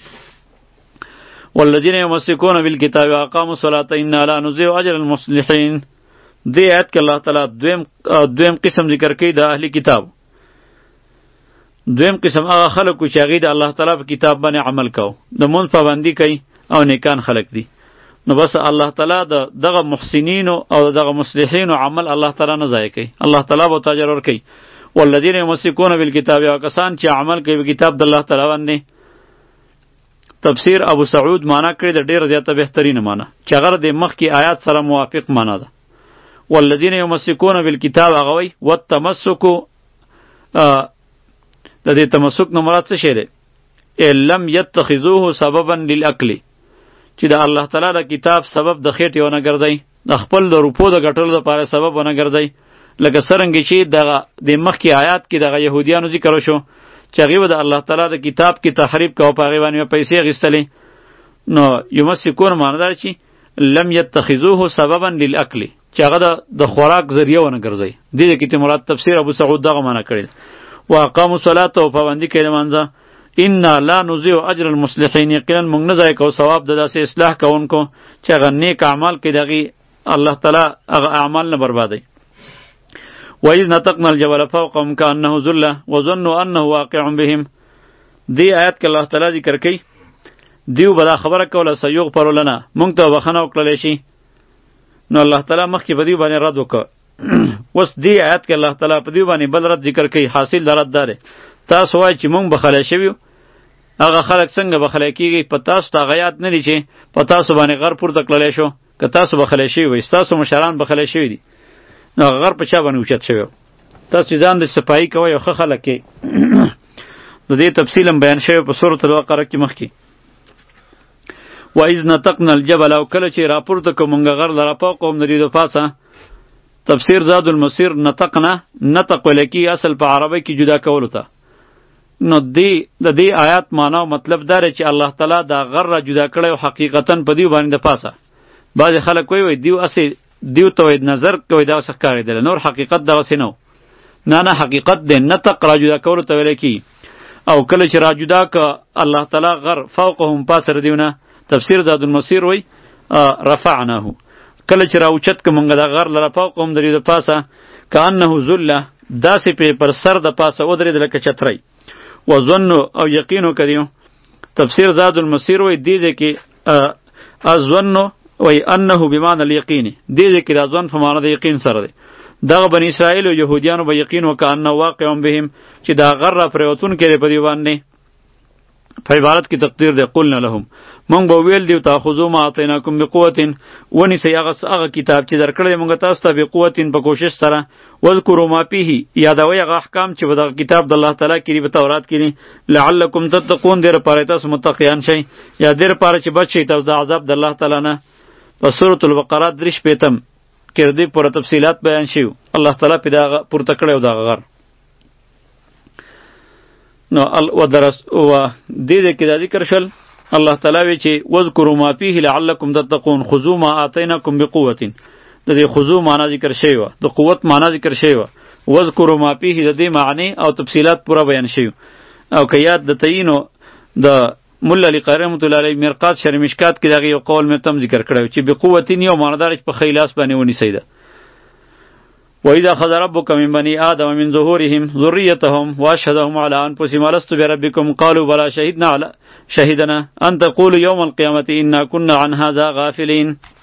والذین یمسکون بالکتاب واقاموا الصلاة انا لا نضيع اجر المصلحین دې آیت کې الله تعالی دویم دویم قسم ذکر کوي د اهلی کتاب دویم قسم هغه خلکو چې هغه د الله تعالی په کتاب باندې عمل کوي د مون پابندي کوي او نیکان خلق دي نو بس الله تعالی د دغه محسنین او دغه مصلحین عمل الله تعالی نه ضایع کوي الله تعالی به تاجر ور کوي والذین یمسکون بالکتاب او کسان چې عمل کوي په کتاب د الله تعالی باندې تفسیر ابو سعود معنا کړی د ډیر زیاته بهترینه معنا چې هغه د مخ کی آیات سره موافق معنا ده والذین یمسکون بالکتاب هغه وی والتمسک د دې تمسک نه مراد څه شی دی لم یتخذوه سببا للاکل چې د الله تعالی د کتاب سبب د خېټې ونه ګرځي د خپل د روپو د ګټلو لپاره سبب ونه ګرځي لکه څرنګه چې دغه د مخکې آیات کې دغه یهودیانو ذکر وشو چې هغه د الله تعالی د کتاب کې تحریف کوي په هغه باندې پیسې غیستلې نو یمسکون معنی دا چې لم یتخذوه سببا للاکل چې هغه د خوراک ذریعہ ونه ګرځي د دې کې مراد تفسیر ابو سعود دغه معنی کړی واقاموا الصلاة او پابندي کوي مانځه ان لا نضيع اجر المصلحين یقینا موږ نه ځای کو ثواب د داسې اصلاح کوونکو چې هغه نیک اعمال کوي دغه الله تعالی هغه اعمال نه بربادي وإذ نطقنا الجبل فوقهم كأنه ذلة وظنوا أنه واقع بهم دی آیات کې الله تعالی ذکر کوي دیو بلا خبره کوله سيغفر لنا مونږ ته بخنه وکړل شي نو الله تعالی مخکې په دیو باندې رد وکړ وس دی آیات کې الله تعالی په دیو باندې بل رد ذکر کوي حاصل درد دار تاسو وای چې مونږ بخله شویو هغه خلک څنګه بخله کیږي په تاسو ته غیات نه دي چې په تاسو باندې غر پورته کړل شو که تاسو بخله شوی وي تاسو مشران بخله شوی دي نو غر په چا باندې اوچت شوی تاسو ځان د صفائی کوي او خه خلک کې د دې تفصیلا بیان شوی په سورۃ البقره کې مخکې و اذ نطقنا الجبل او کله چې راپورته کومنګ غر لرا په قوم نری د پاسه تفسیر زاد المسیر نطقنا نطق ولکی اصل په عربی کې جدا کول تا نو دی د دې آیات معنا او مطلب دا چې الله تعالی دا غر را جدا کړی او حقیقتا په دیو باندې د پاسه بعض خلک وایي وای دیو اسی دیو ته نظر کوي دا څه کاری دی نور حقیقت دا وسې نو نه نه حقیقت دی نطق را جدا کولو ته ویل کی او کله چې را جدا ک الله تعالی غر فوقهم پاسره دیونه تفسیر زاد المسیر وای رفعناه کله چې را اوچت ک مونږ دا غر لره فوقهم درې د پاسه کانه ذله داسې په پر سر د پاسه ودرې د لکه چترۍ وظن او یقینو کدیو تفسیر زاد المسیر وای دی دی کې ازن وای انه بمعنى اليقین دی دی کې د ځن په معنی د یقین سره دی دغه بنی اسرائیل او یهودیانو به یقین وکانه واقع بهم چې دا غر را پروتون کړي په دی باندې په عبارت کې تقدیر دی قلنا لهم مونږ به ویل دیو تاخذو ما اعطیناکم بقوتین ونی سی هغه هغه کتاب چې درکړی مونږ تاسو ته بقوتین په کوشش سره وذکروا ما فیه یادوي هغه احکام چې په دغه کتاب د الله تعالی کې په تورات کې لعلکم تتقون دیر پاره تاسو متقیان شئ یا دیر پاره چې بچ شئ تاسو د عذاب د الله تعالی نه په سورۃ البقره درش پیتم کې دې پوره تفصيلات بیان شیو الله تعالی په دغه پورته کړو دغه غر نو ال ودرس و دې دې کې ذکر شل الله تعالی وی چې وذکروا ما فیه لعلکم تتقون خذوا ما آتیناکم بقوه د دې خذوا معنا ذکر شوی و د قوت معنا ذکر شوی و وذکروا ما فیه د دې معنی او تفصيلات پورا بیان شوی او که یاد د تینو د مولا علی قاری رحمۃ اللہ علیہ مرقات شرمشکات کې دغه یو قول مې تم ذکر کړو چې بقوتین یو معنادار په خیلاس باندې ونی سیده وإذا أخذ ربك من بني آدم من ظهورهم ذريتهم وأشهدهم على أنفسهم ألست بربكم قالوا بلى شهدنا على شهدنا أن تقولوا يوم القيامة إنا كنا عن هذا غافلين